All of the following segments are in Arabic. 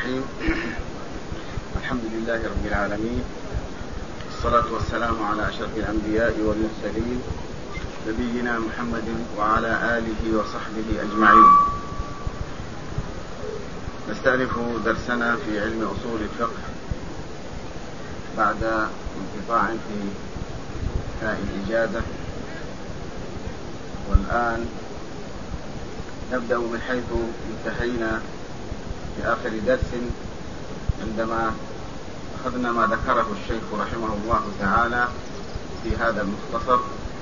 الرحيم. الحمد لله رب العالمين، الصلاة والسلام على أشرف الأنبياء والمرسلين نبينا محمد وعلى آله وصحبه أجمعين. نستأنف درسنا في علم أصول الفقه بعد انقطاع في ثاء الإجازة، والآن نبدأ من حيث انتهينا في آخر درس، عندما أخذنا ما ذكره الشيخ رحمه الله تعالى في هذا المختصر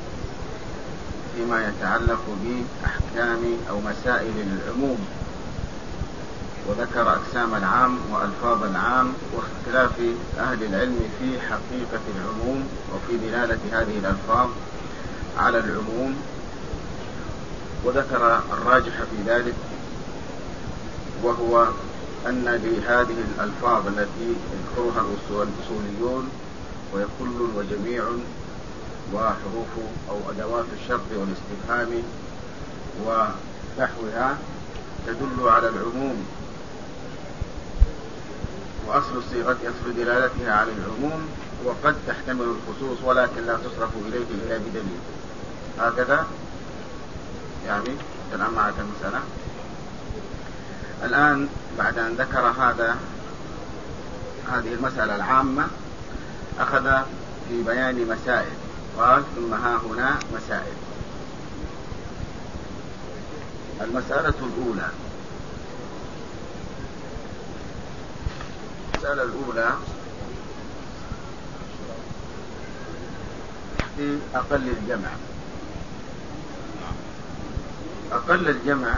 فيما يتعلق بأحكام أو مسائل العموم، وذكر أقسام العام وألفاظ العام واختلاف أهل العلم في حقيقة العموم وفي دلالة هذه الألفاظ على العموم، وذكر الراجح في ذلك، وهو أن لهذه الألفاظ التي يذكرها الأصوليون وهي كل وجميع وحروف أو أدوات الشرط والاستفهام ونحوها تدل على العموم، وأصل دلالتها على العموم، وقد تحتمل الخصوص ولكن لا تصرف إليه إلا بدليل. هكذا يعني الآن معك المسألة. الآن بعد أن ذكر هذه المسألة العامة، أخذ في بيان مسائل، قال ثم ها هنا مسائل. المسألة الأولى، المسألة الأولى في أقل الجمع. أقل الجمع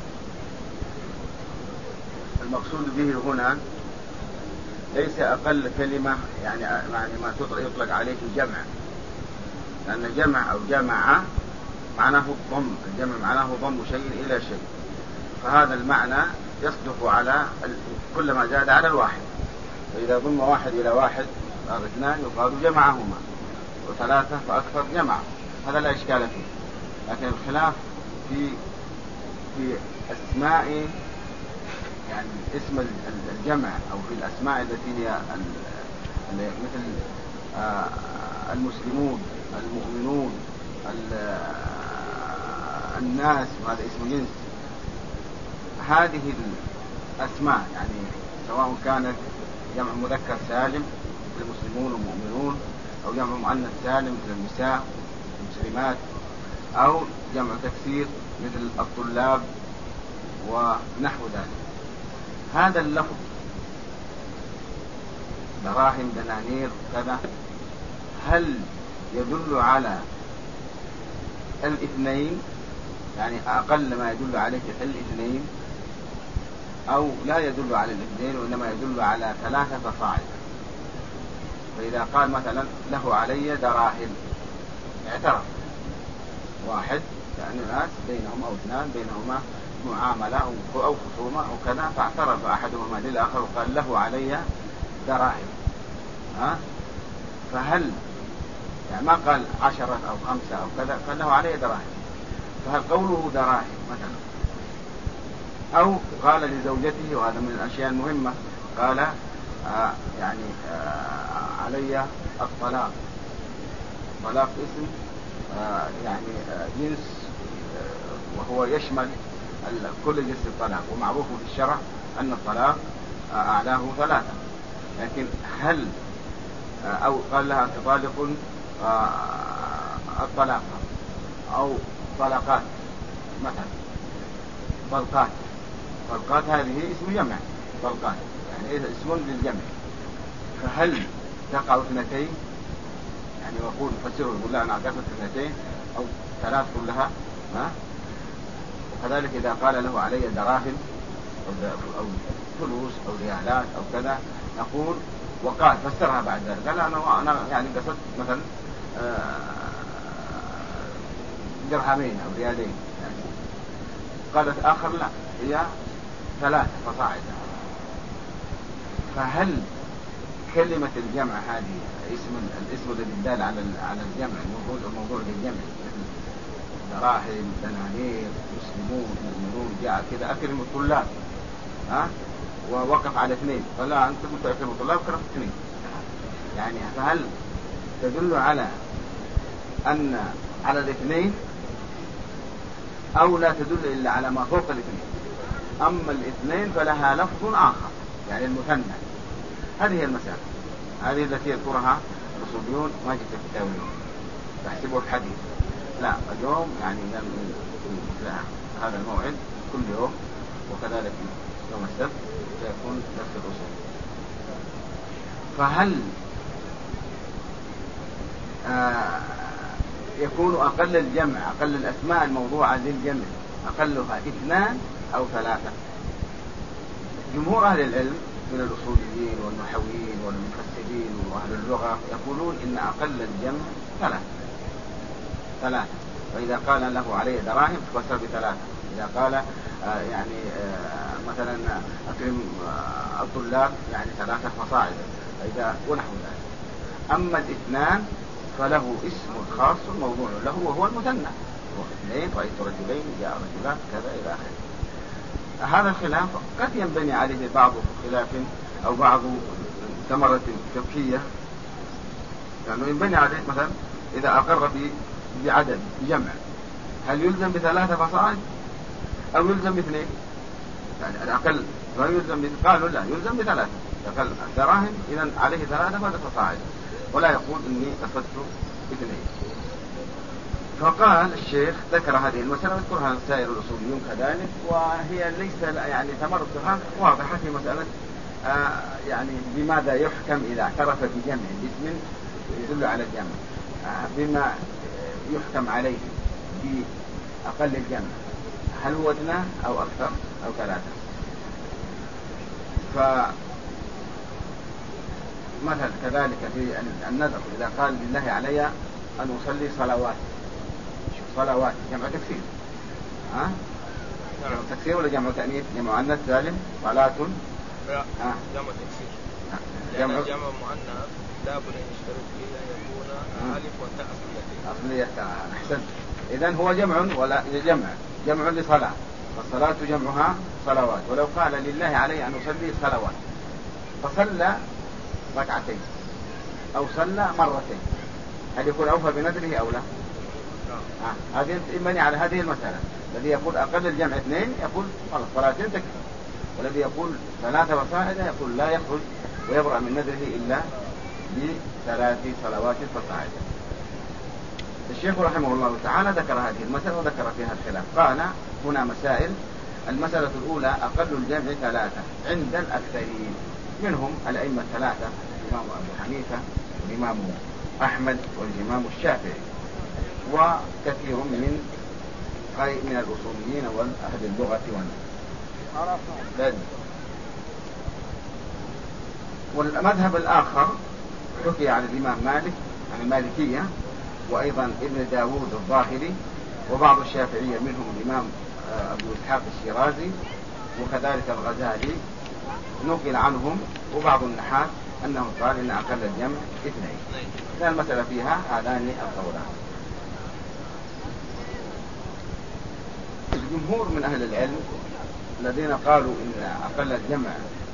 المقصود به هنا ليس أقل كلمة يعني ما يطلق عليه الجمع، لأن جمع أو جمع معناه الضم، الجمع معناه ضم شيء إلى شيء، فهذا المعنى يصدق على كل ما زاد على الواحد، فإذا ضم واحد إلى واحد صار اثنان يقال جمعهما، وثلاثة فأكثر جمع، هذا لا إشكال فيه. لكن الخلاف في أسماء، يعني اسم الجمع أو في الأسماء التي هي مثل المسلمون، المؤمنون، الناس، وهذا اسم جنس. هذه الأسماء يعني سواء كانت جمع مذكر سالم مثل المسلمون والمؤمنون، أو جمع مؤنث سالم مثل النساء المسلمات، أو جمع تكسير مثل الطلاب ونحو ذلك. هذا اللفظ دراهم، دنانير، كذا، هل يدل على الاثنين، يعني أقل ما يدل عليه الاثنين، أو لا يدل على الاثنين وإنما يدل على ثلاثة فصاعد؟ فإذا قال مثلا له علي دراهم، اعترف واحد، يعني ناس بينهم أو اثنان بينهما معاملة أو خصومة أو كذا، فاعترف أحدهما للآخر وقال له علي دراهم، فهل يعني ما قال 10 أو 5 أو كذا، قال له علي دراهم، فهل قوله دراهم مثلا، أو قال لزوجته، وهذا من الأشياء المهمة، قال علي الطلاق. الطلاق اسم يعني جنس، وهو يشمل كل جنس الطلاق، ومعروف في الشرع أن الطلاق أعلاه 3، لكن هل أو قال لها طالق الطلاق، أو طلقات مثلا، طلقات هذه اسم جمع، طلقات يعني اسم للجمع، فهل تقع اثنتين؟ يعني يقول فسره يقول لا أنا أعتقد اثنتين أو 3 كلها، وكذلك إذا قال له علي دراهم أو فلوس أو ريالات أو كذا، نقول وقال فسرها بعد ذلك، قال أنا يعني قصدت مثلا درهمين أو ريالين، يعني قالت آخر لا هي 3 فصاعدا. فهل كلمة الجمع هذه الاسم الذي يدل على الجمع، الموضوع للجمع، دراهم، دنانير، مسلمون، مؤمنون، جاء كذا، أكرم الطلاب، ووقف على اثنين، فلا أنت متأكد بالطلاب كرهت اثنين، يعني فهل تدل على أن على الاثنين أو لا تدل إلا على ما فوق الاثنين؟ أما الاثنين فلها لفظ آخر، يعني المثنى. هذه المسألة، هذه التي يذكرها الأصوليون ما جت في التأويل، تحسبه الحديث. لا، اليوم يعني لا، هذا الموعد كل يوم، وكذلك يوم السبت سيكون نفس الأصول. فهل يكون أقل الجمع، أقل الأسماء الموضوعة للجمع أقلها 2 أو 3؟ جمهور أهل العلم من الأصوليين والنحويين والمفسرين وأهل اللغة يقولون إن أقل الجمع 3. وإذا قال له عليه دراهم فسر ب3. إذا قال يعني مثلا أكرم الطلاب يعني 3 فصاعدا، إذا ونحو ذلك. أما الاثنان فله اسم خاص موضوع له وهو المثنى، هو 2 رأيت رجلين جاء رجلان كذا إلى آخره. هذا الخلاف قد ينبني عليه بعض خلاف أو بعض ثمرة فقهية، يعني ينبني عليه مثلا إذا أقر بعدد جمع هل يلزم ب3 فصاعد أو يلزم ب2؟ يعني الأقل ما يلزم قالوا لا، يلزم ب3. أقل الدراهم إذا عليه 3 فصاعد، ولا يقول إني قصدت ب2. فقال الشيخ ذكر هذه المسألة وذكرها سائر الأصوليون كذلك، وهي ليس يعني ثمرتها واضحة في مسألة يعني بماذا يحكم إذا اعترف بجمع باسم يدل على الجمع، بما يحكم عليه بأقل الجمع، هل هو 2 أو أكثر أو 3؟ فمثل كذلك في النذر، إذا قال لله علي أن أصلي صلوات، صلوات جمع تكسير، جمع تكسير ولا جمع تأنيث؟ جمع مؤنث سالم صلاة، جمع تكسير، جمع مؤنث لا بد أن يشترط فيه أن يكون ألف وتاء أصلية. أحسنت. إذن هو جمع ولا جمع لصلاة، فالصلاة جمعها صلوات. ولو قال لله علي أن أصلي صلوات فصلى 2 أو صلى 2، هل يكون أوفى بنذره أو لا؟ هذه يبني على هذه المسألة. الذي يقول أقل الجمع 2 يقول خلاص 2 تكفي، والذي يقول 3 فصاعدا يقول لا يخرج ويبرأ من نذره إلا ب3 صلوات فصاعدا. الشيخ رحمه الله تعالى ذكر هذه المسألة وذكر فيها الخلاف. قال هنا مسائل. المسألة الأولى أقل الجمع 3 عند الأكثرين، منهم الأئمة 3، الإمام أبو حنيفة والإمام أحمد والإمام الشافعي، وكثير من الأصوليين وأهل اللغة والمذهب الآخر حكي عن الإمام مالك عن المالكية، وأيضا ابن داود الظاهري، وبعض الشافعية منهم الإمام أبو إسحاق الشيرازي، وكذلك الغزالي نقل عنهم، وبعض النحاة أنه قال إن أقل الجمع 2. إذا المسألة فيها هذان القولان. الجمهور من أهل العلم الذين قالوا إن أقل الجمع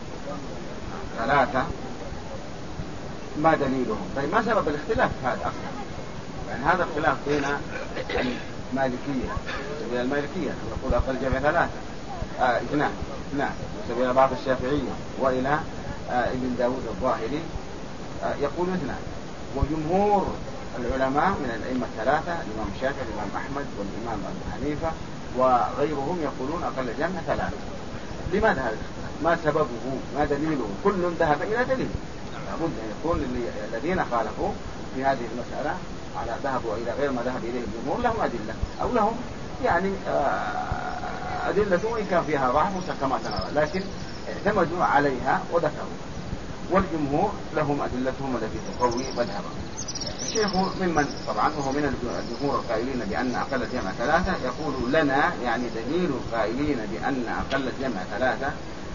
3 ما دليلهم؟ طيب ما سبب الاختلاف هذا أصلا؟ يعني هذا الخلاف بين المالكية سبيل المالكية يقول أقل جمع 2 وسبيل بعض الشافعية وإلى ابن داود الظاهري يقول 2. وجمهور العلماء من الأئمة 3 الإمام الشافعي الإمام أحمد والإمام أبو حنيفة وغيرهم يقولون أقل جمع 3. لماذا هذا الاختلاف؟ ما سببه؟ ما دليله؟ كل ذهب إلى دليل. لابد أن يكون الذين خالفوا في هذه المسألة على ذهبوا إلى غير ما ذهب إليه الجمهور لهم أدلة، أو لهم يعني أدلة وإن كان فيها ضعف كما سنرى، لكن اعتمدوا عليها وذكروا. والجمهور لهم أدلتهم التي تقوي مذهبهم. الشيخ ممن طبعا وهو من الجمهور القائلين بأن أقل الجمع 3 يقول لنا يعني دليل القائلين بأن أقل الجمع 3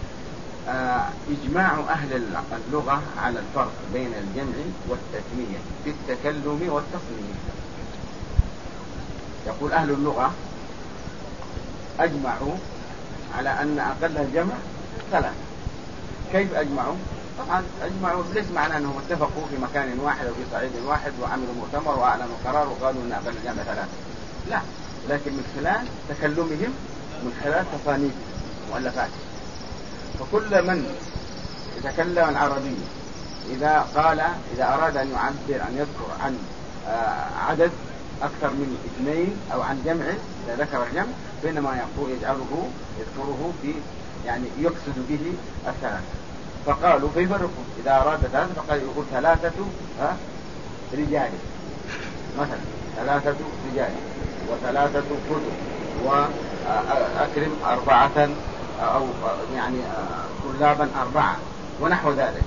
إجماع أهل اللغة على الفرق بين الجمع والتثنية في التكلم والتصنيف. يقول أهل اللغة أجمعوا على أن أقل الجمع 3، كيف أجمعوا؟ طبعا أجمعوا ليس معنى أنهم اتفقوا في مكان واحد أو في صعيد واحد وعملوا مؤتمر وأعلنوا قرار وقالوا أن أقل الجمع 3، لا، لكن من خلال تكلمهم، من خلال تصانيفهم مؤلفاتهم. فكل من يتكلم العربية إذا أراد أن يعبر، أن يذكر عن عدد أكثر من 2 أو عن جمع، إذا ذكر الجمع بينما يذكره في يعني يقصد به 3. فقالوا فيفرقوا إذا أراد 3 فقال يقول 3 رجال مثلا، 3 رجال و3 كتب وأكرم 4 أو يعني طلابا 4 ونحو ذلك.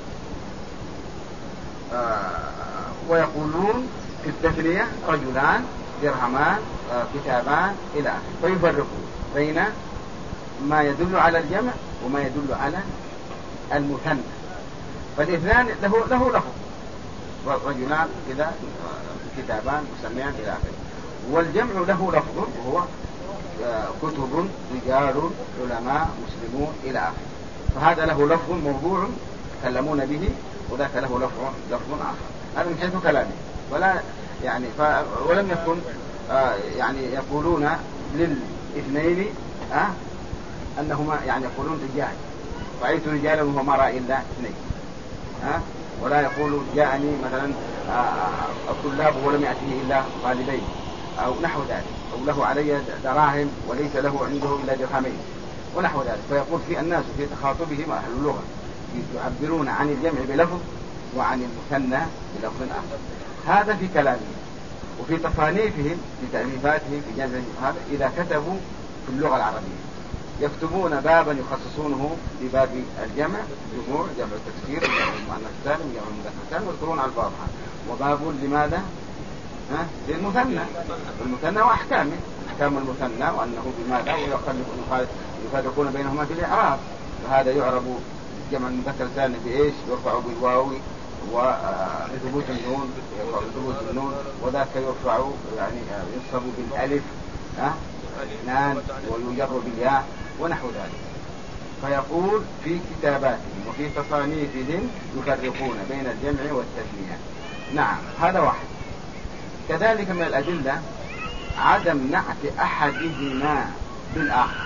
ويقولون في التثنية رجلان، درهمان، كتابان إلى آخره. فيفرقوا بين ما يدل على الجمع وما يدل على المثنى. فالاثنان له لفظ، رجلان كذا، كتابان، مسميان إلى آخره. والجمع له لفظ وهو كتب، رجال، علماء، مسلمون إلى آخره. فهذا له لفظ موضوع يتكلمون به، وذاك له لفظ آخر. هذا من حيث كلامه، ولا يعني ولم يكن يعني يقولون للاثنين أنهما يعني يقولون رجال، رأيت رجالا وهو ما رأى إلا 2، ولا يقول جاءني مثلا الطلاب ولم يأتيه إلا طالبين أو نحو ذلك، أو له علي دراهم وليس له عنده إلا درهمين ونحو ذلك. فيقول في الناس في تخاطبهم أهل اللغة يعبرون عن الجمع بلفظ وعن المثنى بلفظ آخر. هذا في كلامهم. وفي تصانيفهم، في تأليفاتهم، في جمعهم، هذا إذا كتبوا في اللغة العربية يكتبون بابا يخصصونه لباب الجمع، جموع، جمع التكسير، جمع المؤنث السالم، جمع المذكر السالم، يذكرون الفاظها. وباب لماذا؟ للمثنى، المثنى وأحكامه، أحكام المثنى وأنه بماذا، ويفرقون بينهما في الإعراب. وهذا يعرب جمع المذكر السالم بإيش؟ يرفع بالواو وثبوت النون، يرفع بثبوت النون، وذاك يرفع يعني ينصب بالألف اثنان ويجر بالياء ونحو ذلك. فيقول في كتاباتهم وفي تصانيفهم يفرقون بين الجمع والتثنية. نعم، هذا واحد. كذلك من الأدلة عدم نعت أحدهما بالآخر،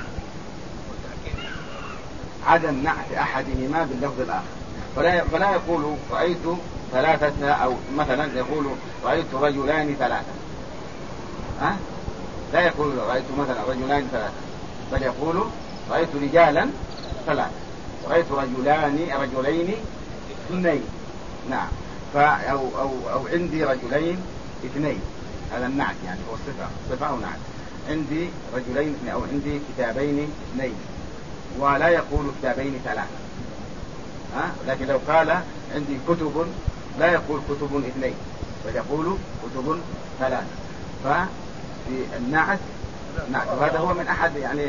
عدم نعت أحدهما باللفظ الآخر. فلا يقول رأيت 3، أو مثلا يقول رأيت رجلان 3، لا يقول رأيت مثلا رجلان 3، بل يقول رأيت رجالا 3، رأيت رجلين 2. نعم، أو عندي رجلين 2. هذا النعت يعني هو صفة أو نعت. عندي رجلين 2 أو عندي كتابين 2، ولا يقول كتابين 3. لكن لو قال عندي كتب لا يقول كتب 2، بل يقول كتب 3. في النعت نعت، وهذا هو من أحد يعني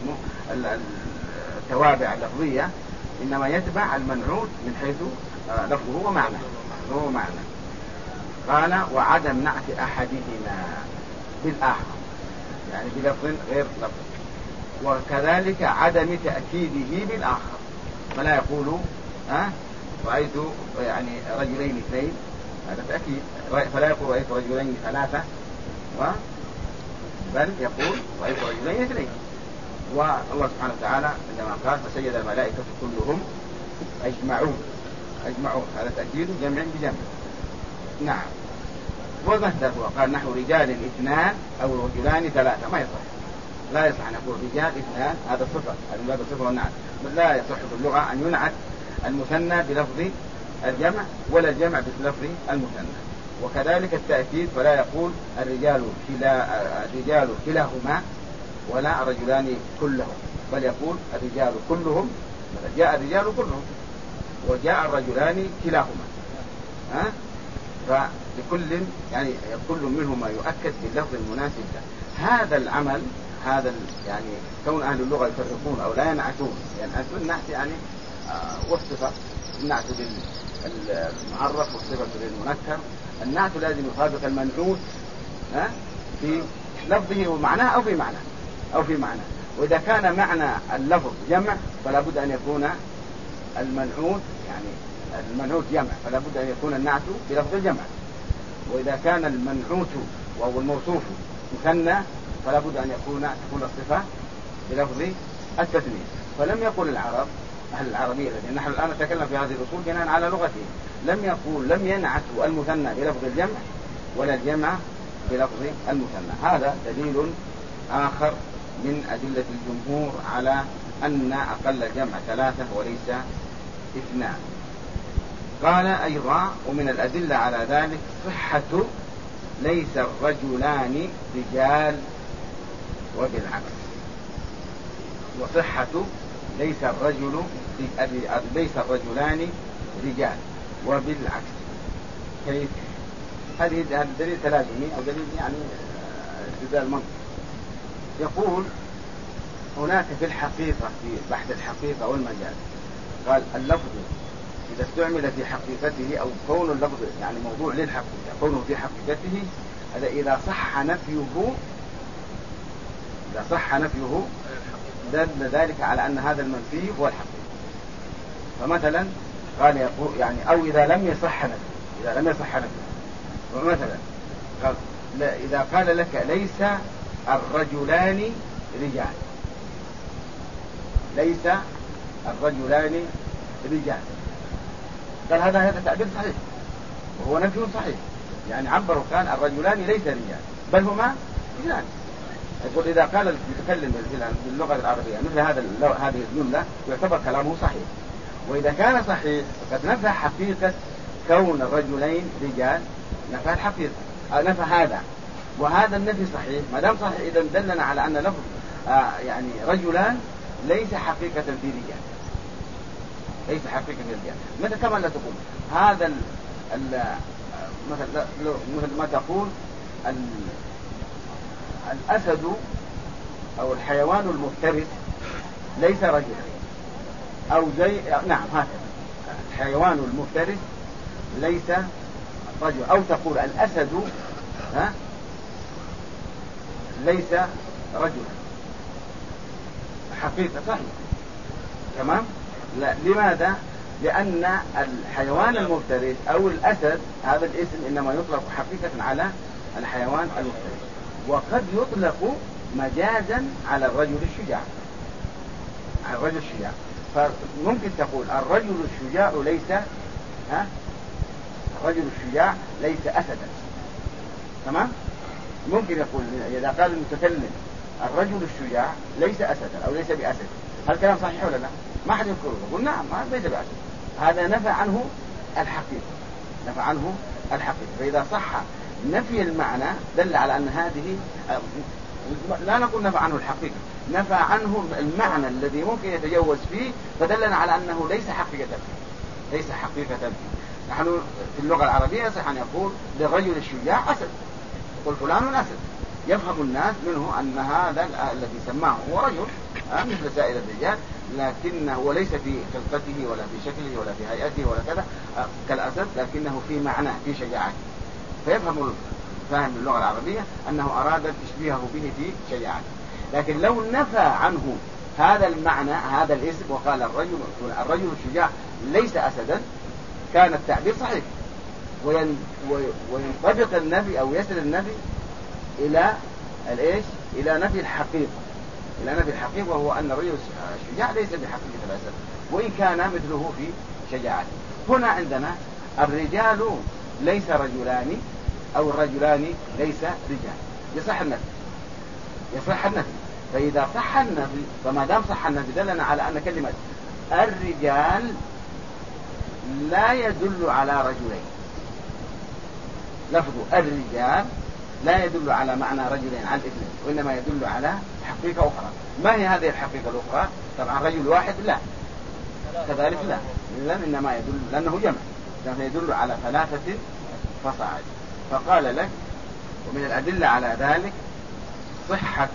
التوابع اللفظية، إنما يتبع المنعوت من حيث لفظه ومعنى. قال وعدم نعت أحدهما بالآخر، يعني بلفظ غير لفظ. وكذلك عدم تأكيده بالآخر، فلا يقول رأيت يعني رجلين 2، هذا تأكيد. فلا يقول رأيت رجلين 3، بل يقول رأيت رجلين 2. والله سبحانه وتعالى عندما قال فسجد الملائكة كلهم أجمعون، هذا تأكيد جمع بجمع. نعم. ومثله وقال نحو رجال 2 أو رجلان 3، ما يصح، لا يصح أن يقول رجال 2، هذا صفة، هذا من باب الصفة والنعت. لا يصح في اللغة أن ينعت المثنى بلفظ الجمع ولا الجمع بلفظ المثنى. وكذلك التأكيد، فلا يقول الرجال كلاهما ولا الرجلان كلهم، بل يقول الرجال كلهم، جاء الرجال كلهم وجاء الرجلان كلاهما. فلكل يعني كل منهما يؤكد باللفظ المناسب له. هذا العمل، هذا يعني كون أهل اللغة يفرقون أو لا ينعتون، يعني النعت يعني والصفة، النعت للمعرف والصفة للمنكر. النعت لازم يطابق المنعوت في لفظه ومعناه أو في معناه. وإذا كان معنى اللفظ جمع فلا بد أن يكون المنعوت يعني المنعوت جمع فلا بد أن يكون النعت بلفظ الجمع، وإذا كان المنعوت وهو الموصوف مثنى فلا بد أن تكون الصفة بلفظ التثنية. فلم يقل العرب أهل العربية الذين نحن الآن نتكلم في هذه الأصول بناء على لغته، لم ينعتوا المثنى بلفظ الجمع ولا الجمع بلفظ المثنى. هذا دليل آخر من أدلة الجمهور على أن أقل الجمع 3 وليس 2. قال أيضا ومن الأدلة على ذلك صحة ليس الرجلان رجال وبالعكس، وصحة ليس الرجلان رجال وبالعكس. كيف؟ هذا دليل تلازمي أو دليل يعني استدلال المنطق. يقول هناك في الحقيقة في بحث الحقيقة والمجاز قال اللفظ إذا استعمل في حقيقته أو كون اللفظ يعني موضوع للحقيقة كونه في حقيقته هذا إذا صح نفيه دل ذلك على أن هذا المنفي هو الحقيقة. فمثلا قال يقول يعني أو إذا لم يصح نفيه ومثلا قال إذا قال لك ليس الرجلان رجال، ليس الرجلان رجال، قال هذا تعبير صحيح وهو نفي صحيح، يعني عبروا كان الرجلان ليس رجال بل هما رجال. يقول إذا قال المتكلم باللغة العربية مثل هذه الجملة يعتبر كلامه صحيح، وإذا كان صحيح فقد نفى حقيقة كون الرجلين رجال، نفى الحقيقة نفى هذا، وهذا النفي صحيح. ما دام صحيح إذا دلنا على أن لفظ يعني رجلان ليس حقيقة في رجال، ليس حقيقة في رجال. متى كما لا تقول هذا مثل ما تقول الأسد أو الحيوان المفترس ليس رجلا أو زي نعم هكذا الحيوان المفترس ليس رجل، أو تقول الأسد ليس رجلا، حقيقة صحيح تمام. لا لماذا؟ لأن الحيوان المفترس أو الأسد هذا الاسم إنما يطلق حقيقة على الحيوان المفترس، وقد يطلق مجازا على الرجل الشجاع، فممكن تقول الرجل الشجاع ليس أسدا، تمام. ممكن يقول إذا قال المتكلم الرجل الشجاع ليس أسدا أو ليس بأسد، هل الكلام صحيح ولا لا؟ ما حد يذكره، يقول نعم ليس بأسد، هذا نفى عنه الحقيقة. فإذا صح نفي المعنى دل على أن هذه لا نقول نفى عنه الحقيقة، نفى عنه المعنى الذي ممكن يتجوز فيه، فدلنا على أنه ليس حقيقة فيه. نحن في اللغة العربية يصح أن يقول للرجل الشجاع أسد، يقول فلان أسد، يفهم الناس منه أن هذا الذي سماه هو رجل مثل سائر الرجال، لكنه وليس في خلقته ولا في شكله ولا في هيئته ولا كذا كالأسد، لكنه في معناه في شجاعته، فيفهم فاهم اللغة العربية أنه أراد تشبيهه به في شجاعته. لكن لو نفى عنه هذا المعنى هذا الاسم وقال الرجل الشجاع ليس أسدا كان التعبير صحيح، وينطبق النفي أو يصل النفي إلى نفي الحقيقة، وهو أن الرجل الشجاع ليس بحقيقة الأسد وإن كان مثله في شجاعته. هنا عندنا الرجال ليس رجلان أو الرجلان ليس رجال، يصح النفي. فإذا صح النفي فما دام صح النفي دلنا على أن كلمة الرجال لا يدل على رجلين، لفظ الرجال لا يدل على معنى رجلين عن اثنين، وإنما يدل على حقيقة أخرى. ما هي هذه الحقيقة الأخرى؟ طبعا رجل واحد لا، كذلك لا، إنما يدل لأنه جمع، لأنه يدل على 3 فصاعد. فقال لك ومن الأدلة على ذلك صحة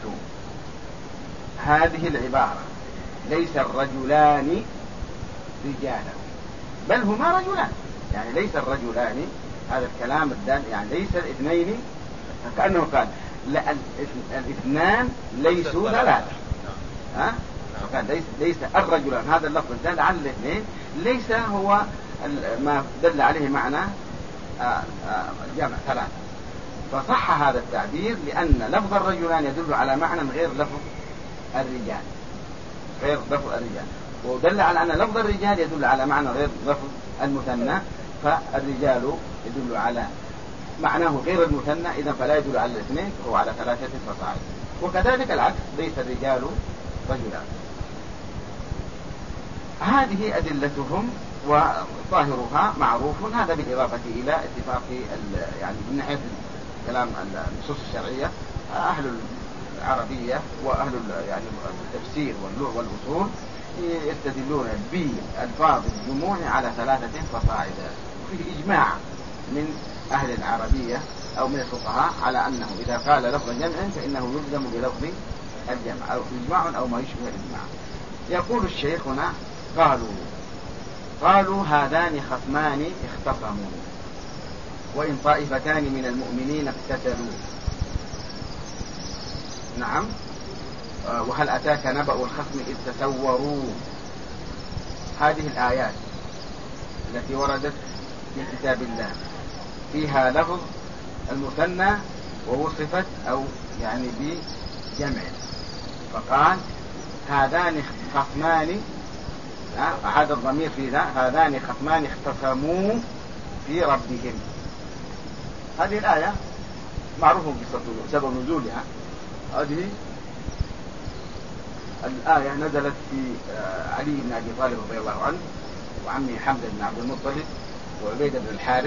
هذه العبارة ليس الرجلان رجالا بل هما رجلان، يعني ليس الرجلان هذا الكلام الدال يعني ليس الاثنين، كأنه قال لا الاثنان ليسوا 3 قال ليس الرجلان، هذا اللفظ الدال على الاثنين ليس هو ما دل عليه معنى جمع ثلاثة، فصح هذا التعبير لأن لفظ الرجلان يدل على معنى غير لفظ الرجال، ودل على أن لفظ الرجال يدل على معنى غير لفظ المثنى، فالرجال يدل على معناه غير المثنى، إذا فلا يدل على الاثنين، هو على ثلاثة فصاعد. وكذلك العكس، ليس الرجال رجلان. هذه أدلتهم وظاهرها معروف، هذا بالإضافة إلى اتفاق يعني من ناحية كلام النصوص الشرعية أهل العربية وأهل يعني التفسير واللغة والأصول يستدلون بألفاظ الجموع على ثلاثة فصاعد. وفيه إجماع من أهل العربية أو من الفقهاء على أنه إذا قال لفظ جمع فإنه يلزم بلفظ الجمع، أو إجماع أو ما يشبه الإجماع. يقول الشيخ هنا قالوا هذان خصمان اختصموا وإن طائفتان من المؤمنين اقتتلوا. نعم. وهل أتاك نبأ الخصم إذ تسوروا. هذه الآيات التي وردت في كتاب الله فيها لفظ المثنى ووصفت أو يعني بجمع، فقال هذان خصمان، هذا الضمير في ذا، هذان خصمان اختصموا في ربهم. هذه الآية معروف قصة سبب نزولها. هذه الآية نزلت في علي بن أبي طالب رضي الله عنه وعمه حمزة بن عبد المطلب وعبيدة بن الحارث،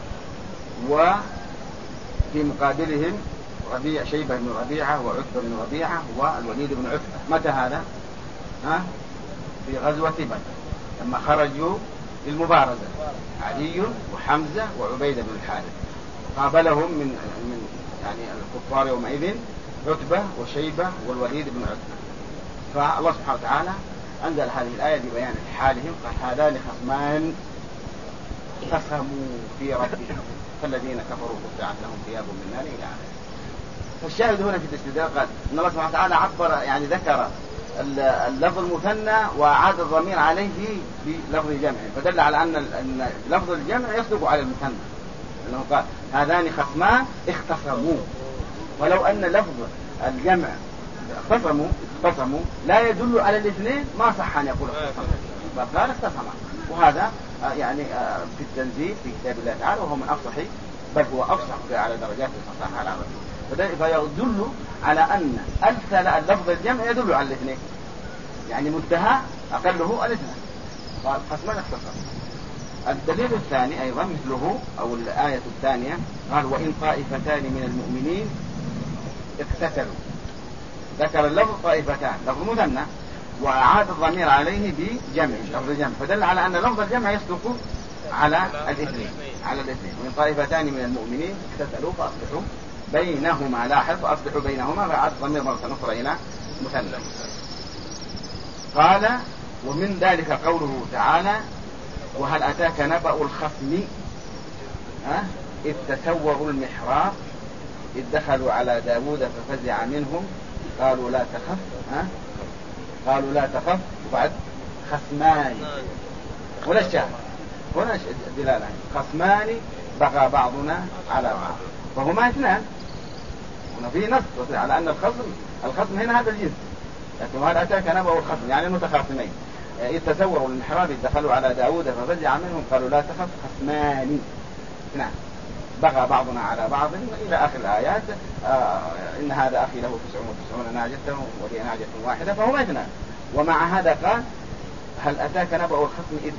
وفي مقابلهم شيبة بن ربيعة وعتبة بن ربيعة والوليد بن عتبة. متى هذا؟ في غزوة بدر لما خرجوا للمبارزة، علي وحمزة وعبيدة بن الحارث، قابلهم من يعني الكفار يومئذ عتبة وشيبة والوليد بن عتبة. فالله سبحانه وتعالى أنزل هذه الآية لبيان حالهم، قال هذان خصمان خصموا في ربهم فالذين كفروا قطعت لهم ثياب من نار إلى آخره. فالشاهد هنا في الاستدلال قال إن الله سبحانه وتعالى عبر يعني ذكر اللفظ المثنى وعاد الضمير عليه بلفظ الجمع، فدل على أن لفظ الجمع يصدق على المثنى، لأنه قال هذان خصمان اختصموا، ولو أن لفظ الجمع اختصموا لا يدل على الاثنين ما صح أن يقول اختصموا، فقال اختصما. وهذا يعني في التنزيل في كتاب الله تعالى، وهو من أفصح بل هو أفصح على درجات الفصاحة العربية، فيدل على أن اللفظ الجمع يدل على الاثنين، يعني منتهى أقله الاثنين، قال خصمان اختصموا. الدليل الثاني أيضا مثله أو الآية الثانية قال وإن طائفتان من المؤمنين اقتتلوا، ذكر اللفظ طائفتان لفظ مثنى وأعاد الضمير عليه بجمع لفظ الجمع، فدل على أن لفظ الجمع يصدق على الاثنين. وإن طائفتان من المؤمنين اقتتلوا فأصلحوا بينهما، لاحظ فأصلحوا بينهما، فأعاد الضمير مرة أخرى إلى مثنى. قال ومن ذلك قوله تعالى وهل أتاك نبأ الخصم إذ تسوروا المحراب إذ دخلوا على داود ففزع منهم قالوا لا تخف وبعد خصمان. ولا الشاهد هنا الدلالة خصمان بغى بعضنا على بعض، فهما اثنان. هنا في نص على أن الخصم هنا هذا الجنس، لكن هل أتاك نبأ الخصم يعني المتخاصمين إذ تسوروا المحراب إذ دخلوا على داود ففزع منهم قالوا لا تخف خصمان اثنان بغى بعضنا على بعض إلى آخر الآيات. إن هذا أخي له 99 ناجة ولي ناجة واحدة فهما اثنان. ومع هذا قال هل أتاك نبأ الخصم إذ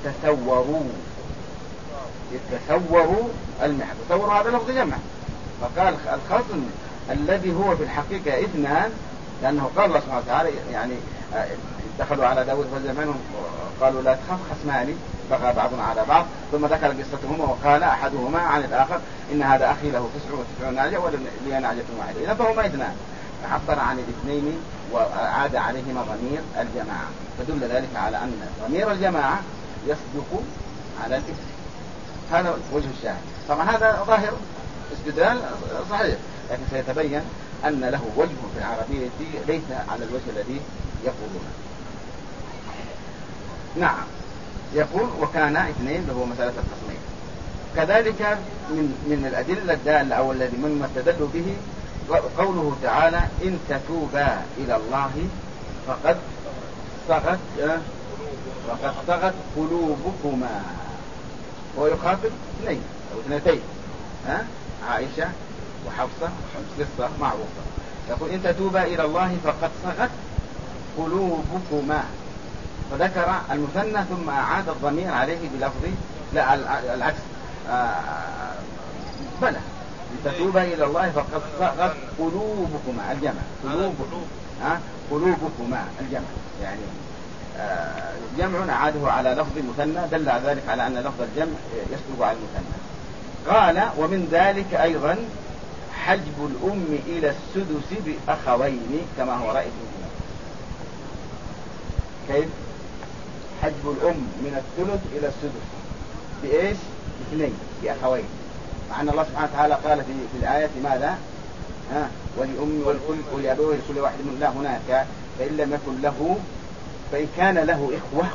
تسوروا المحراب، تسوروا هذا لفظ جمع، فقال الخصم الذي هو في الحقيقة اثنان، لأنه قال الله سبحانه وتعالى يعني دخلوا على داود ففزع منهم قالوا لا تخف خصمان بغى بعضنا على بعض، ثم ذكر قصتهما وقال أحدهما عن الآخر إن هذا أخي له 99 ناجة ولي ناجة واحدة، إذا فهما اثنان، عبر عن الاثنين وعاد عليهما ضمير الجماعة، فدل ذلك على أن ضمير الجماعة يصدق على الاثنين. هذا وجه الشاهد. طبعا هذا ظاهر استدلال صحيح، لكن سيتبين أن له وجه في العربية ليس على الوجه الذي يقولونه. نعم يقول وكان اثنين وهو مسألة التصنيف. كذلك من الأدلة الدالة أو الذي مما استدلوا به قوله تعالى إن تتوبا إلى الله فقد صغت قلوبكما. هو يخاطب اثنين أو اثنتين عائشة وحفصة قصة معروفة. يقول إن تتوبا إلى الله فقد صغت قلوبكما، فذكر المثنى ثم أعاد الضمير عليه بلفظ لا العكس بلى لتتوبا إلى الله فقد صغت قلوبكما الجمع قلوبكما الجمع يعني جمع عاده على لفظ مثنى دل ذلك على أن لفظ الجمع يسلب على المثنى. قال ومن ذلك أيضا حجب الأم إلى السدس بأخوين كما هو رأي هنا. كيف حجب الأم من الثلث إلى السدس بإيش؟ باثنين بأخوين، مع أن الله سبحانه وتعالى قال في الآية ماذا؟ ولأم ولأبوه لكل واحد من الله هناك فإن لم يكن له فإن كان له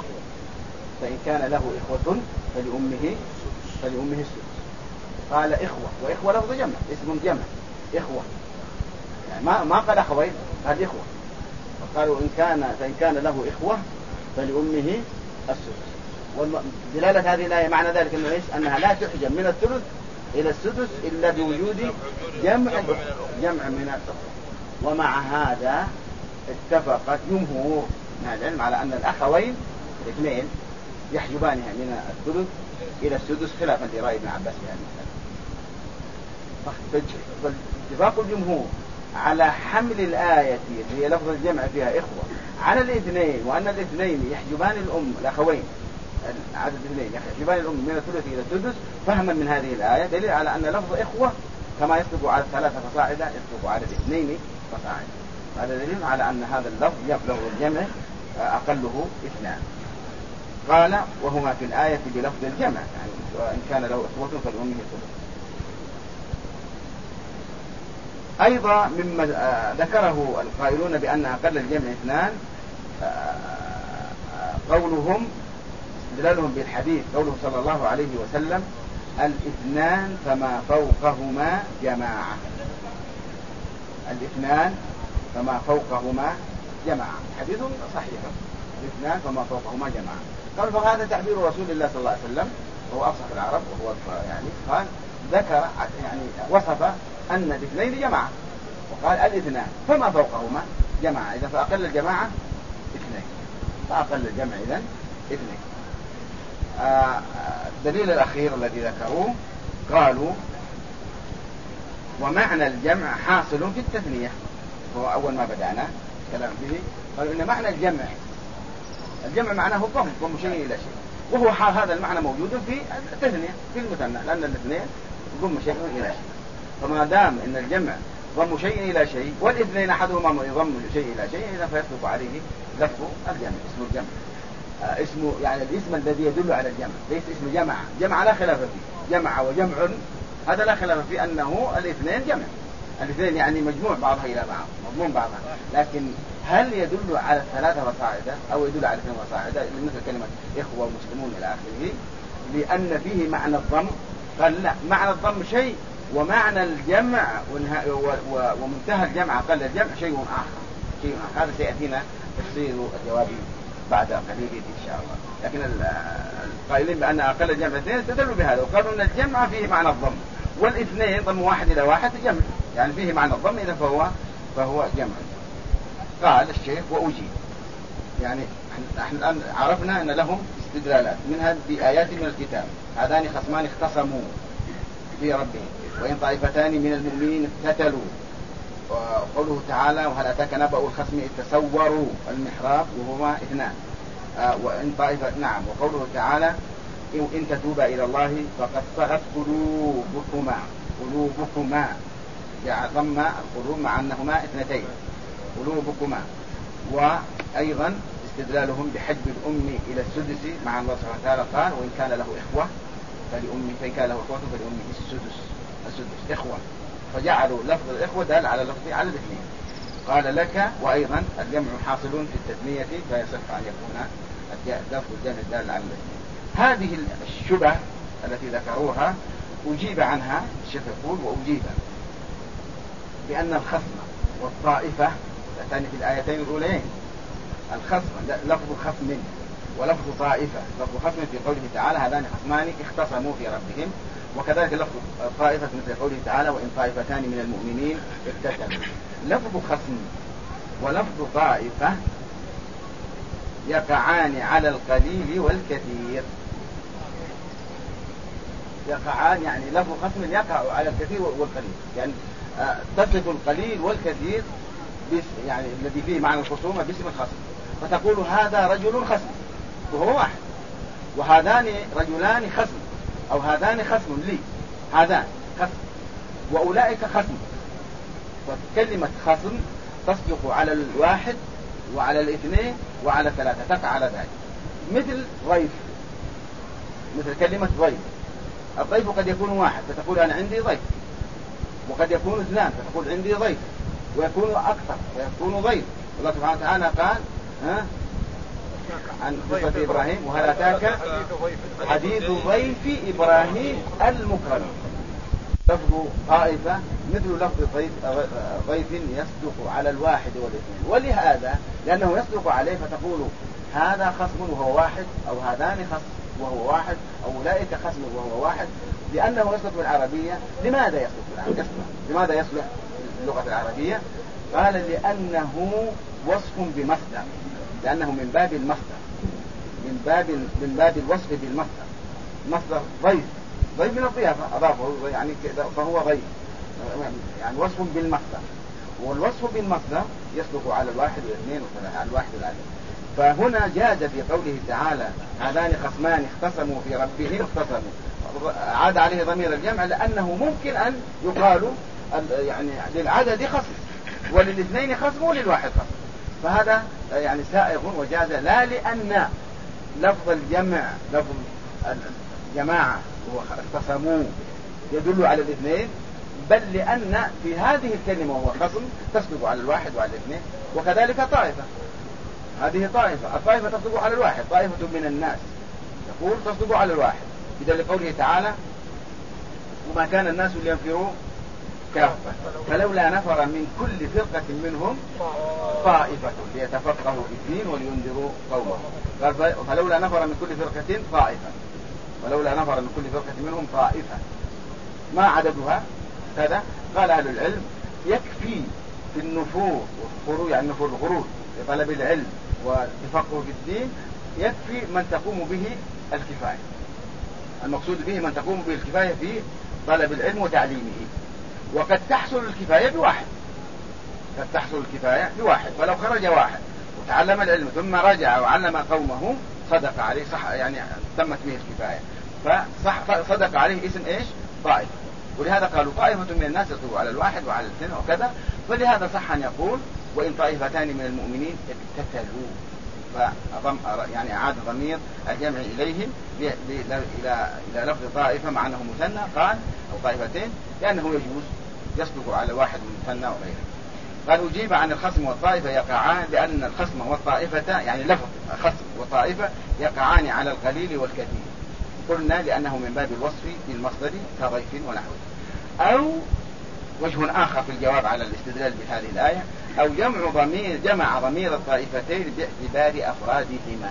إخوة فلأمه السدس. قال إخوة، وإخوة لفظ جمع اسم جمع إخوة، يعني ما قال أخوين قال إخوة. فقالوا فإن كان له إخوة فلأمه السدس. ودلالة هذه الآية معنى ذلك أنه إيش؟ أنها لا تحجب من الثلث إلى السدس إلا بوجود جمع من الأخوة. ومع هذا اتفقت جمهور من العلم على أن الأخوين الاثنين يحجبانها من الثلث إلى السدس خلافا لرأي ابن عباس في هذه المسألة. فاتفاق الجمهور على حمل الآية اللي هي لفظ الجمع فيها إخوة على الاثنين، وأن الاثنين يحجبان الأم الأخوين عدد الاثنين يحجبان الأم من الثلث إلى السدس فهما من هذه الآية دليل على أن لفظ إخوة كما يصدق على 3 فصاعدا يصدق على 2 فصاعدا. هذا دليل على أن هذا اللفظ يبلغ الجمع أقله 2. قال وهما في الآية بلفظ الجمع يعني وإن كان له إخوة فلأمه الثلث. أيضا مما ذكره القائلون بأن أقل الجمع 2 قولهم استدلالهم بالحديث قوله صلى الله عليه وسلم الاثنان فما فوقهما جماعة. الاثنان فما فوقهما جماعة حديث صحيح. الاثنان فما فوقهما جماعة. قال فهذا تعبير رسول الله صلى الله عليه وسلم وهو أفصح العرب وهو يعني قال ذكر يعني وصف أن الاثنين جماعة وقال الاثنان فما فوقهما جماعة. إذا فأقل الجماعة 2 فأقل الجمع إذن 2. الدليل الأخير الذي ذكروه قالوا ومعنى الجمع حاصل في التثنية. هو أول ما بدأنا كلام به قالوا إن معنى الجمع معناه ضم شيء إلى شيء، وهو هذا المعنى موجود في التثنية في المثنى لأن الاثنين ضم شيء إلى شيء. فما دام إن الجمع ضم شيء إلى شيء والاثنين أحدهما يضم شيء إلى شيء إذا فيصدق عليه لفظ الجمع اسم الجمع. اسمه يعني الاسم الذي يدل على الجمع ليس اسم جمع لا خلاف فيه. جمع وجمع هذا لا خلاف فيه أنه الاثنين جمع. الاثنين يعني مجموع بعضها إلى بعض مضمون بعضها، لكن هل يدل على 3 فصاعدا أو يدل على 2 فصاعدا مثل كلمة إخوة ومسلمون إلى آخره لأن فيه معنى الضم؟ قال لا، معنى الضم شيء ومعنى الجمع ومنتهى الجمع قال الجمع شيء آخر. هذا سيأتينا تفصيل الجواب بعد قليل إن شاء الله. لكن القائلين بأن أقل الجمع 2 استدلوا بهذا وقالوا أن الجمع فيه معنى الضم والاثنين ضم 1 إلى 1 جمع يعني فيه معنى الضم إذا فهو جمع. قال الشيخ وأجيب يعني نحن الآن عرفنا أن لهم استدلالات منها بآيات من الكتاب. هذان خصمان اختصموا في ربهم وإن طائفتان من المؤمنين اقتتلوا. وقوله تعالى وهل أتاك نبأ الخصم إذ تسوروا المحراب وهما 2. وإن طائفة نعم. وقوله تعالى إن تتوبا إلى الله فقد صغت قلوبكما يعني ضم القلوب مع أنهما 2 قلوبكما. وأيضا استدلالهم بحجب الأم إلى السدس مع الله سبحانه وتعالى قال وإن كان له إخوة فإن كان له إخوة فلأمه السدس إخوة، فجعلوا لفظ الإخوة دال على لفظ على الاثنين. قال لك وأيضا الجمع حاصل في التثنية فيصح أن يكون لفظ الجمع الدال على الاثنين. هذه الشبه التي ذكروها أجيب عنها الشيخ يقول وأجيب بأن الخصم والطائفة الثاني في الآيتين الأولين الخصم لفظ خصم ولفظ طائفة. لفظ خصم في قوله تعالى هذان خصمان اختصموا في ربهم، وكذلك لفظ طائفة مثل قوله تعالى وإن طائفتان من المؤمنين اقتتلوا. لفظ خصم ولفظ طائفة يقعان على القليل والكثير. يقعان يعني لفظ خصم يقع على الكثير والقليل، يعني تصف القليل والكثير يعني الذي فيه معنى الخصومة باسم الخصم، فتقول هذا رجل خصم وهو واحد، وهذان رجلان خصم، أو هذان خصم لي، هذان خصم وأولئك خصم. فكلمة خصم تصدق على الواحد وعلى الاثنين وعلى الثلاثة، تقع على ذلك. مثل ضيف، مثل كلمة ضيف. الضيف قد يكون واحد فتقول أنا عندي ضيف، وقد يكون اثنان فتقول عندي ضيف، ويكون أكثر ويكون ضيف. الله سبحانه وتعالى قال عن قصة إبراهيم وهل أتاك حديث ضيف إبراهيم المكرم. لفظ طائفة مثل لفظ ضيف يصدق على الواحد والاثنين، ولهذا لأنه يصدق عليه فتقول هذا خصم وهو واحد، أو هذان خصم وهو واحد، أو أولئك خصم وهو واحد، لأنه يصلح بالعربية. لماذا يصلح؟ لماذا يصلح اللغة العربية؟ قال لأنه وصف بمصدر، لأنه من باب المصدر، من باب الوصف بالمصدر. مصدر ضيف من الضيافة أضافه يعني فهو ضيف، يعني وصف بالمصدر، والوصف بالمصدر يصدق على الواحد والاثنين والثلاثة، على الواحد والعدد. فهنا جاز في قوله تعالى هذان خصمان اختصموا في ربهم اختصموا، عاد عليه ضمير الجمع لأنه ممكن أن يقال يعني للعدد خصم وللاثنين خصم وللواحد خصم، فهذا يعني سائغ وجاز، لا لأن لفظ الجمع لفظ الجماعة واختصموا يدل على الاثنين، بل لأن في هذه الكلمة وهو خصم تصدق على الواحد وعلى الاثنين. وكذلك طائفة، هذه طائفة، الطائفة تصدق على الواحد، طائفة من الناس يقول تصدق على الواحد، بدل قوله تعالى وما كان الناس لينفروا كافة فلولا نفر من كل فرقة منهم طائفة ليتفقهوا في الدين ولينذروا قومهم. قال فلولا نفر من كل فرقة طائفة، ولولا نفر من كل فرقة منهم طائفة، ما عددها كذا؟ قال أهل العلم يكفي في النفور والخروج، يعني النفور الخروج لطلب العلم والتفقه في الدين، يكفي من تقوم به الكفاية. المقصود به من تقوم به الكفاية في طلب العلم وتعليمه. وقد تحصل الكفاية بواحد، قد تحصل الكفاية بواحد، فلو خرج واحد وتعلم العلم ثم رجع وعلم قومه صدق عليه، صح يعني تمت به الكفاية، فصح صدق عليه اسم ايش؟ طائفة. ولهذا قالوا طائفة من الناس يصدقوا على الواحد وعلى الاثنين وكذا، فلهذا صح أن يقول وإن طائفتان من المؤمنين اقتتلوا، يعني أعاد ضمير الجمع إليهم إلى لفظ طائفة مع أنه مثنى، قال أو طائفتين لأنه يجوز يصدق على واحد مثنى وغيره. قال أجيب عن الخصم والطائفة يقعان، لأن الخصم والطائفة يعني لفظ خصم وطائفة يقعان على القليل والكثير. قلنا لأنه من باب الوصف بالمصدر كضيف ونحوه. أو وجه آخر في الجواب على الاستدلال بهذه الآية، أو جمع ضمير الطائفتين باعتبار أفرادهما.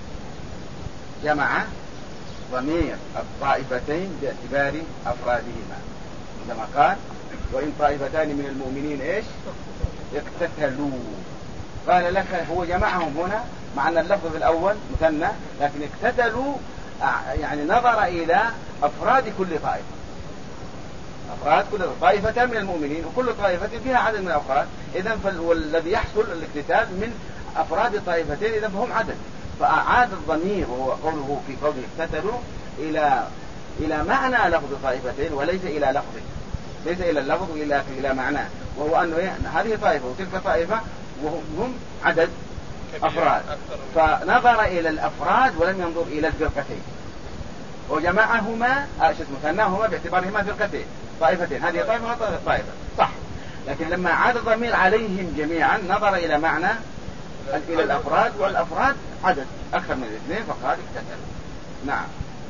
جمع ضمير الطائفتين باعتبار أفرادهما، عندما قال وإن طائفتان من المؤمنين إيش؟ اقتتلوا، قال لك هو جمعهم هنا مع أن اللفظ في الأول مثنى، لكن اقتتلوا يعني نظر إلى أفراد كل طائفة، أفراد كل طائفة من المؤمنين، وكل طائفة فيها عدد من الأفراد، إذن والذي يحصل الاقتتال من أفراد الطائفتين، إذن فهم عدد. فأعاد الضمير وهو قوله في قوله اقتتلوا إلى معنى لفظ طائفتين وليس إلى لفظه، ليس إلى اللفظ إلى معناه، وهو أنه هذه طائفة وتلك طائفة وهم عدد أفراد، فنظر إلى الأفراد ولم ينظر إلى الفرقتين، وجمعهما ثناهما باعتبارهما فرقتين طائفتين، هذه طائفة وهذه طائفة، صح. لكن لما عاد الضمير عليهم جميعا نظر إلى معنى إلى الأفراد، والأفراد عدد، أكثر من الاثنين فقال اقتتل. نعم.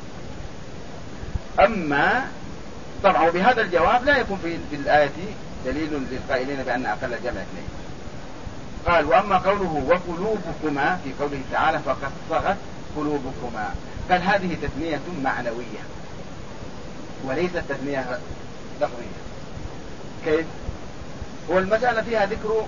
أما طبعا وبهذا الجواب لا يكون في الآية دليل للقائلين بأن أقل الجمع اثنين. قال وأما قوله وقلوبكما في قوله تعالى فقد صغت قلوبكما، قال هذه تثنية معنوية وليست تثنية لفظية. كيف؟ هو المسألة فيها ذكر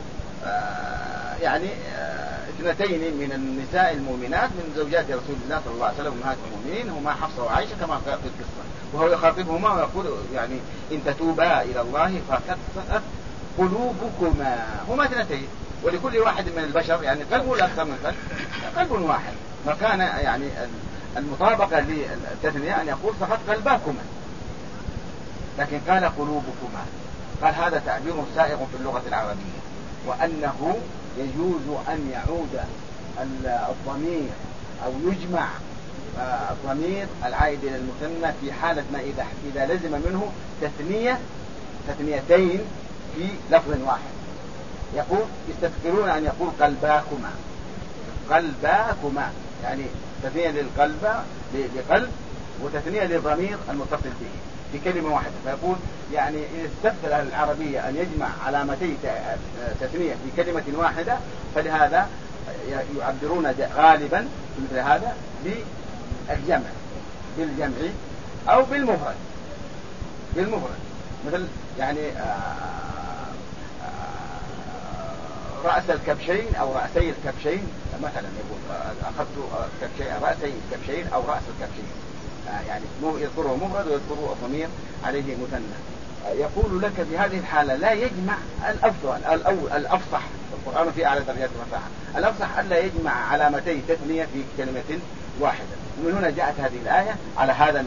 اثنتين من النساء المؤمنات من زوجات رسول الله صلى الله عليه وسلم أمهات المؤمنين هما حفصة وعائشة كما في القصة، وهو يخاطبهما ويقول يعني إن تتوبا إلى الله فقد صغت قلوبكما. هما اثنتين ولكل واحد من البشر يعني قلب ولا أكثر من قلب، قلب واحد، فكان يعني المطابقة للتثنية أن يقول صغت قلباكما، لكن قال قلوبكما. قال هذا تعبير سائغ في اللغة العربية، وأنه يجوز أن يعود الضمير أو يجمع الضمير العائد إلى المثنى في حالة ما إذا لزم منه تثنيتين في لفظ واحد. يقول يستذكرون أن يقول قلباكما، قلباكما يعني تثنية لقلب وتثنية للضمير المتصل به في كلمة واحدة. فيقول يعني إذا استثقل العربية أن يجمع علامتي تثنية في كلمة واحدة، فلهذا يعبرون غالبا مثل هذا بالجمع أو بالمفرد. مثل يعني رأس الكبشين أو رأسي الكبشين مثلا، يقول أخذت رأسي الكبشين أو رأس الكبشين، يعني يذكره مفرد ويذكره الضمير عليه مثنى. يقول لك في هذه الحالة لا يجمع الأفصح، القرآن في أعلى درجات الفصاحة، الأفصح ألا يجمع علامتي تثنية في كلمة واحدة. ومن هنا جاءت هذه الآية على هذا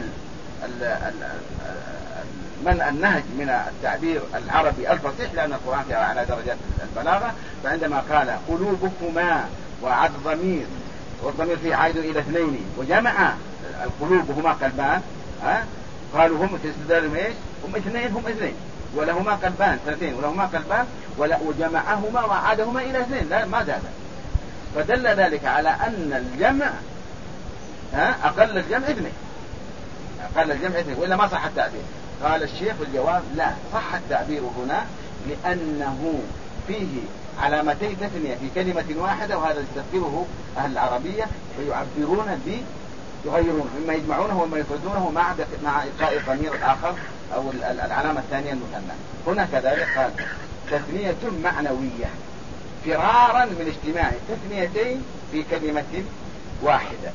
النهج من التعبير العربي الفصيح، لأن القرآن في أعلى درجات البلاغة. فعندما قال قلوبكما وعد ضمير والضمير فيه عائد إلى اثنين وجمع القلوب وهما قلبان، قالوا هم تستدلهم ايش؟ هم اثنين ولهما قلبان اثنتين ولهما قلبان وجمعهما وعادهما إلى اثنين، لا ما زاد. فدل ذلك على أن الجمع أقل الجمع اثنين، وإلا ما صح التعبير. قال الشيخ في الجواب لا صح التعبير هنا، لأنه فيه علامتي تثنية في كلمة واحدة، وهذا يستذكره أهل العربية فيعبرون يغيرون مما يجمعونه وما يفردونه مع إلقاء الضمير الآخر أو العلامة الثانية المثنى. هنا كذلك قال تثنية معنوية فرارا من اجتماع تثنيتين في كلمة واحدة،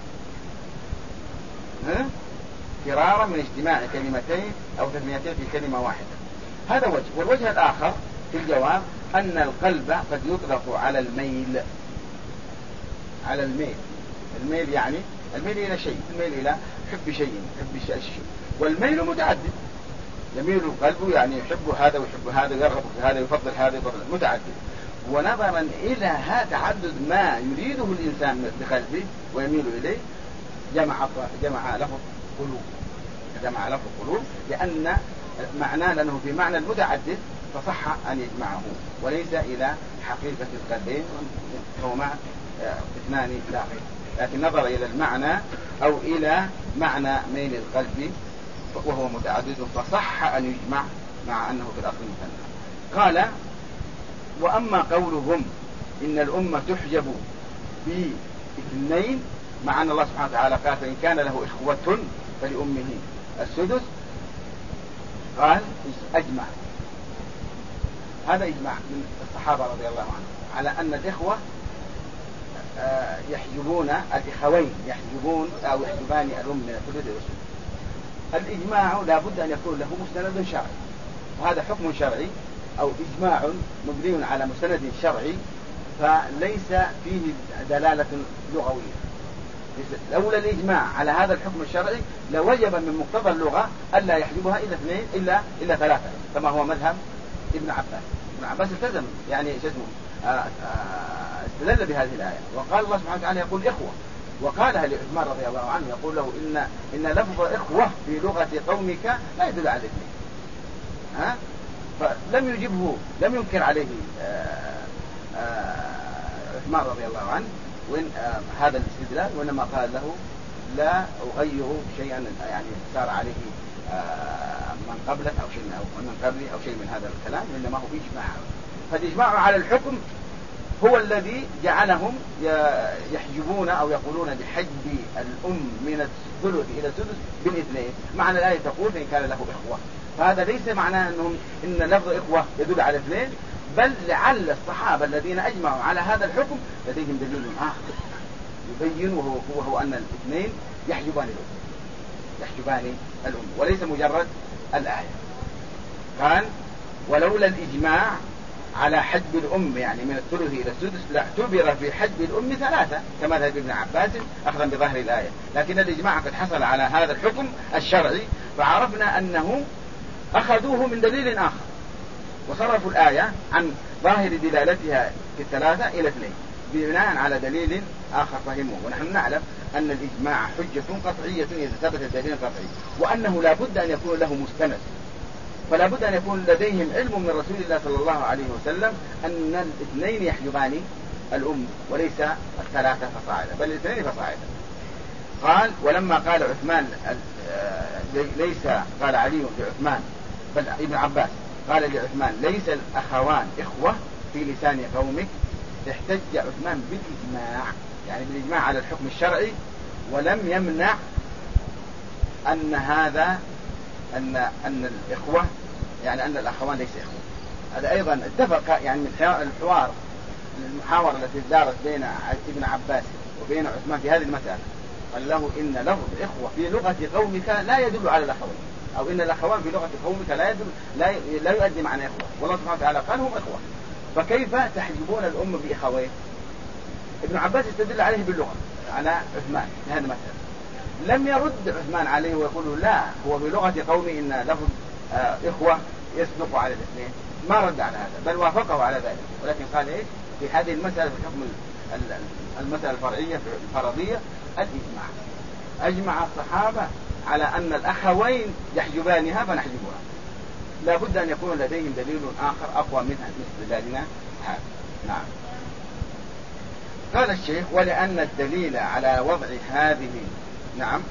فرارا من اجتماع كلمتين أو تثنيتين في كلمة واحدة. هذا وجه. والوجه الآخر في الجواب أن القلب قد يطلق على الميل، الميل يعني الميل إلى شيء، الميل إلى حب شيء، حب الشيء. والميل متعدد، يميل القلب يعني يحب هذا ويحب هذا ويرغب في هذا ويفضل هذا متعدد. ونظرا إلى هذا تعدد ما يريده الإنسان بقلبه ويميل إليه جمع لفظ قلوب، لأن معناه لأنه في معنى المتعدد فصح أن يجمعه وليس إلى حقيقة القلبين وهما اثنان لا غير، لكن نظر إلى المعنى أو إلى معنى ميل القلب وهو متعدد فصح أن يجمع مع أنه في الأصل مثنى. قال وأما قولهم إن الأمة تحجب باثنين، مع أن الله سبحانه وتعالى قال فإن كان له إخوة فلأمه السدس، قال أجمع. هذا إجماع من الصحابة رضي الله عنهم على أن الإخوة يحجبون الإخوين، أو يحجبان الأم من الثلث والسدس. الإجماع لا بد أن يكون له مستند شرعي، وهذا حكم شرعي أو إجماع مبني على مستند شرعي، فليس فيه دلالة لغوية. لولا الإجماع على هذا الحكم الشرعي لوجب من مقتضى اللغة ألا يحجبها إلا اثنين إلا ثلاثة، كما هو مذهب ابن عباس التزم يعني استدل بهذه الآية. وقال الله سبحانه وتعالى يقول إخوة، وقالها لعثمان رضي الله عنه يقول له إن لفظ إخوة في لغة قومك لا يدل على الاثنين، فلم يجبه، لم ينكر عليه عثمان رضي الله عنه، وإن هذا الاستدلال، وإنما قال له لا أغير شيئا يعني سار عليه من قبلك أو شيء أو من قبلي أو شيء من هذا الكلام، إنما هو إجماع. فالإجماع على الحكم هو الذي جعلهم يحجبون أو يقولون بحجب الأم من الثلث إلى السدس بالاثنين. معنى الآية تقول إن كان له إخوة، فهذا ليس معناه إن لفظ إخوة يدل على اثنين، بل لعل الصحابة الذين أجمعوا على هذا الحكم لديهم دليل آخر يبين وهو أن الاثنين يحجبان الأم وليس مجرد الآية. قال ولولا الإجماع على حجب الأم يعني من الثلث إلى السدس لاعتبر في حجب الأم ثلاثة كما ذهب ابن عباس أخذا بظاهر الآية، لكن الإجماع قد حصل على هذا الحكم الشرعي، فعرفنا أنه أخذوه من دليل آخر وصرفوا الآية عن ظاهر دلالتها في الثلاثة إلى اثنين بناء على دليل آخر فهموه. ونحن نعلم أن الإجماع حجة قطعية إذا ثبت الدليل قطعي، وأنه لا بد أن يكون له مستند، فلا بد أن يكون لديهم علم من رسول الله صلى الله عليه وسلم أن الاثنين يحجبان الأم وليس الثلاثة فصاعدا بل الاثنين فصاعدا. قال ولما قال عثمان ليس، قال علي لعثمان بل ابن عباس قال لعثمان ليس الأخوان إخوة في لسان قومك، احتج عثمان بالإجماع يعني بالإجماع على الحكم الشرعي، ولم يمنع أن هذا أن الإخوة يعني أن الأخوان ليس إخوة. هذا أيضا اتفق يعني من المحاورة التي دارت بين ابن عباس وبين عثمان في هذه المسألة، قال له إن لفظ إخوة في لغة قومك لا يدل على الأخوين، أو إن الأخوان في لغة قومك لا يؤدي معنى إخوة، والله سبحانه وتعالى قال هم إخوة، فكيف تحجبون الأم بإخوين؟ ابن عباس استدل عليه باللغة على عثمان في هذه المسألة، لم يرد عثمان عليه ويقول لا هو بلغة قومي إن لفظ إخوة يصدق على الاثنين، ما رد على هذا بل وافقه على ذلك، ولكن قال إيه في هذه المسألة في حكم المسألة الفرعية في الفرضية الإجماع، أجمع الصحابة على أن الأخوين يحجبانها فنحجبها، لا بد أن يكون لديهم دليل آخر أقوى منها مثل دليلنا هذا. نعم. قال الشيخ ولأن الدليل على وضع هذه نعم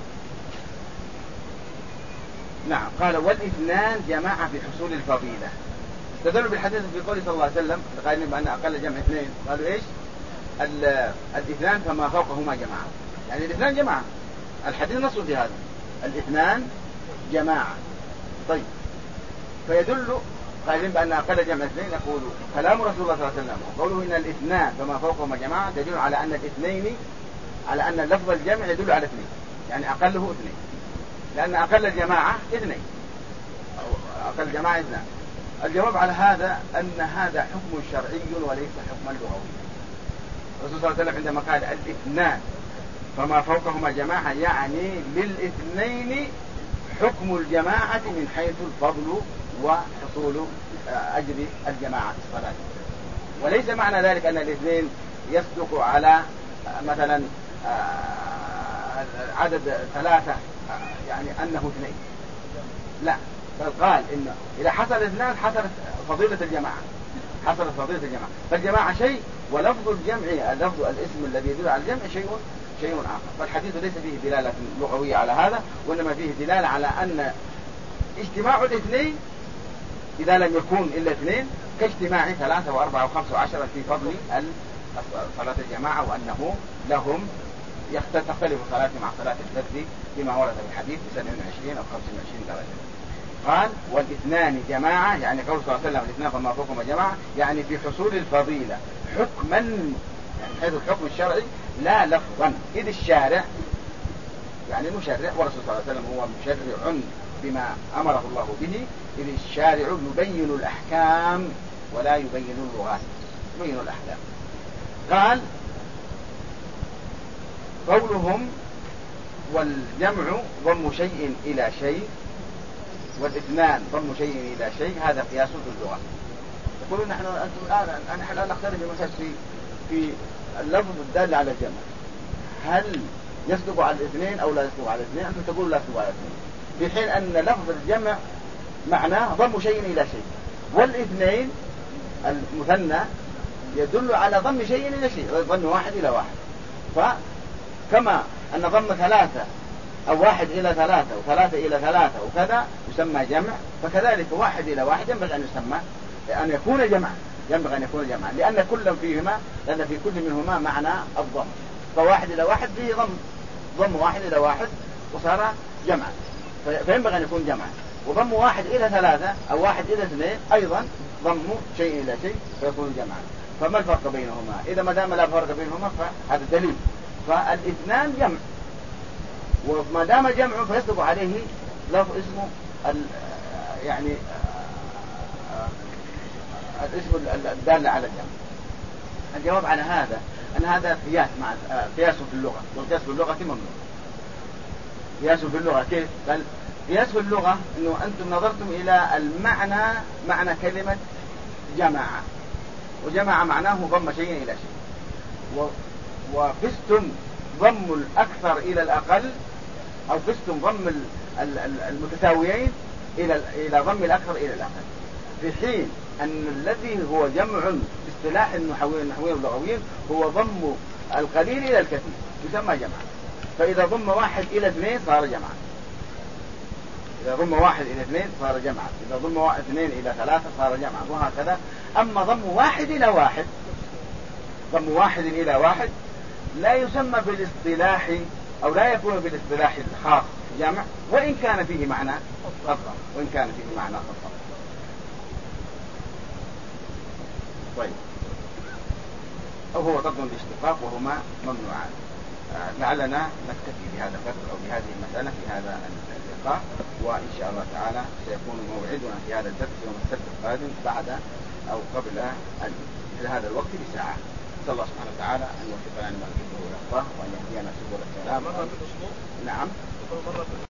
قال والاثنان جماعة في حصول الفضيلة، استدلوا بالحديث في قوله صلى الله عليه وسلم قائلين بأن أقل جمع اثنين، قالوا إيش الاثنان فما فوقهما جماعة، يعني الاثنان جماعة، الحديث نص في هذا الاثنان جماعة. طيب فيدل قائلين بأن أقل جمع اثنين، يقول كلام رسول الله صلى الله عليه وسلم وقوله إن الاثنان فما فوقهما جماعة تدل على أن الاثنين على أن لفظ الجمع يدل على اثنين، يعني أقله اثنين، لأن أقل الجماعة اثنين أو أقل الجماعة اثنان. الجواب على هذا أن هذا حكم شرعي وليس حكما لغوي. الرسول صلى الله عليه وسلم عندما قال الاثنان فما فوقهما جماعة يعني للاثنين حكم الجماعة من حيث الفضل وحصول أجر الجماعة في الصلاة، وليس معنى ذلك أن الاثنين يصدق على مثلا عدد ثلاثة يعني أنه اثنين، لا، بل قال إنه إذا حصل اثنان حصلت فضيلة الجماعة، فالجماعة شيء ولفظ الجمع اللفظ الاسم الذي يدل على الجمع شيء آخر. فالحديث ليس فيه دلالة لغوية على هذا، وإنما فيه دلالة على أن اجتماع الاثنين إذا لم يكون إلا اثنين كاجتماع 3 و4 و5 و10 في فضل صلاة الجماعة، وأنه لهم تختلف صلاتهم مع صلاة الفرد فيما ورد في الحديث ب 27 أو 25 درجة. قال والاثنان جماعة يعني قول صلى الله عليه وسلم الاثنان فما فوقهما جماعة يعني في حصول الفضيلة حكما، يعني حيث الحكم الشرعي لا لفظا، إذ الشارع يعني المشرع والرسول صلى الله عليه وسلم هو مشرع بما أمره الله به، إذ الشارع يبين الأحكام ولا يبين اللغات، يبين الأحكام. قال قولهم والجمع ضم شيء إلى شيء والاثنان ضم شيء إلى شيء هذا قياس في اللغة. يقولون نحن الآن نختلف في اللفظ الدال على الجمع، هل يصدق على الاثنين أو لا يصدق على الاثنين؟ أنتم تقولوا لا يصدق على الاثنين، في حين أن لفظ الجمع معناه ضم شيء إلى شيء، والاثنين المثنى يدل على ضم شيء إلى شيء، ضم واحد إلى واحد. فكما أن ضم 3 أو 1 إلى 3 و3 إلى 3 وكذا يسمى جمع، فكذلك 1 إلى 1 ينبغي أن يسمى أن يكون جمعا، ينبغي أن يكون جمعا، لأن كل فيهما، لأن في كل منهما معنى الضم. ف1 إلى 1 فيه ضم 1 إلى 1 وصار جمعا، فينبغي أن يكون جمعا. وضم 1 إلى 3 أو 1 إلى 2 أيضا ضم شيء إلى شيء فيكون جمعا. فما الفرق بينهما؟ إذا ما دام لا فرق بينهما فهذا دليل. فالاثنان جمع، وما دام جمع فيصدق عليه لفظ اسمه يعني الاسم الدال على الجمع. الجواب على هذا أن هذا قياس مع قياس في اللغة، والقياس في اللغة ممنوع. قياس في اللغة كيف؟ قال قياس في اللغة أنه أنتم نظرتم إلى المعنى، معنى كلمة جماعة، وجماعة معناه ضم شيء إلى شيء، وقستم ضم الأكثر إلى الأقل، أو قستم ضم المتساويين إلى ضم الأكثر إلى الأقل، في حين أن الذي هو جمع باصطلاح النحويين واللغويين هو ضم القليل إلى الكثير يسمى جمعا. فإذا ضم 1 إلى 2 صار جمعا، إذا ضم 1 إلى 2 صار جمعا، إذا ضم 2 إلى 3 صار جمعا، وهكذا. أما ضم 1 إلى 1، ضم 1 إلى 1 لا يسمى بالاصطلاح أو لا يكون بالاصطلاح الخاص جمع، وإن كان فيه معنى خطأ، وإن كان فيه معنى خطأ. طيب، أو هو ضد الاشتقاق وهما ممنوعان. لعلنا نكتفي بهذا القدر أو بهذه المسألة في هذا اللقاء، وإن شاء الله تعالى سيكون موعدنا في هذا الدرس يوم السبت القادم بعد أو قبل مثل هذا الوقت بساعة. نسأل الله سبحانه وتعالى أن يوفقنا لما يحبه ويرضاه، وأن يهدينا سبل السلام. مرة في الأسبوع؟ نعم. مرة في